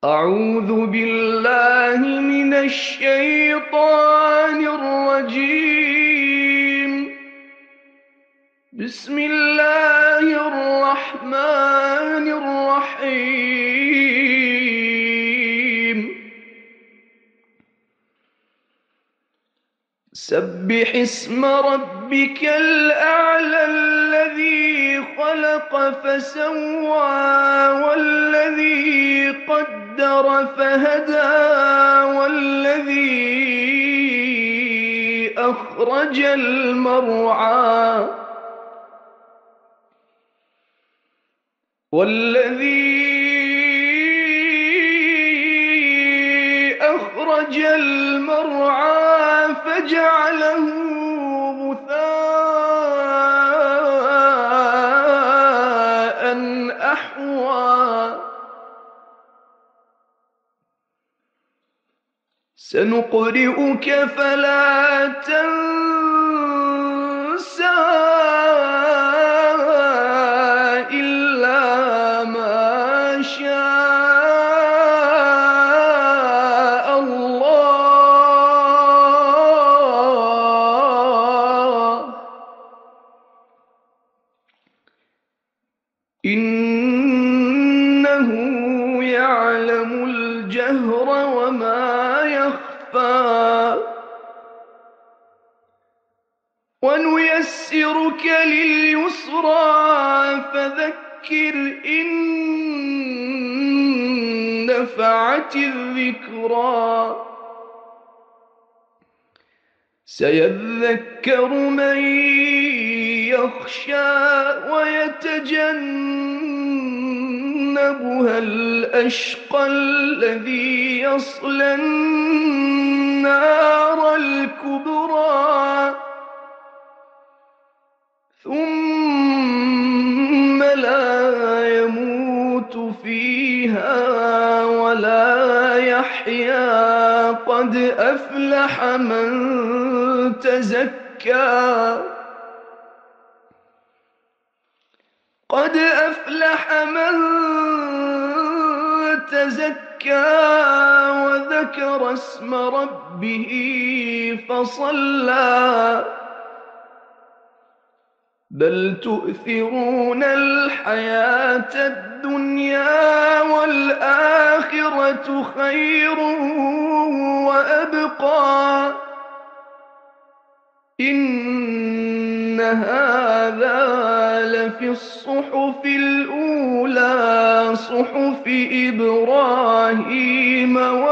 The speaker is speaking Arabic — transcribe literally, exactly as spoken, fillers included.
أعوذ بالله من الشيطان الرجيم. بسم الله الرحمن الرحيم. سبح اسم ربك الأعلى الذي خلق فسوى والذي قدر فهدى والذي أخرج المرعى والذي أخرج المرعى فجعله غثاء أحوى. سنقرئك فلا تنسى إلا ما شاء الله. إنه يعلم الجهر وما يخفى. ونيسرك لليسرى فذكر إن نفعت الذكرى. سيذكر من يخشى ويتجنبها الأشقى الذي يصلى النار الكبرى ثم لا يموت فيها ولا يحيا. قد أفلح من تزكى قد أفلح من تزكى وذكر اسم ربه فصلى. بل تؤثرون الحياة الدنيا والآخرة خير وأبقى. إن هذا لفي الصحف الأولى صحف إبراهيم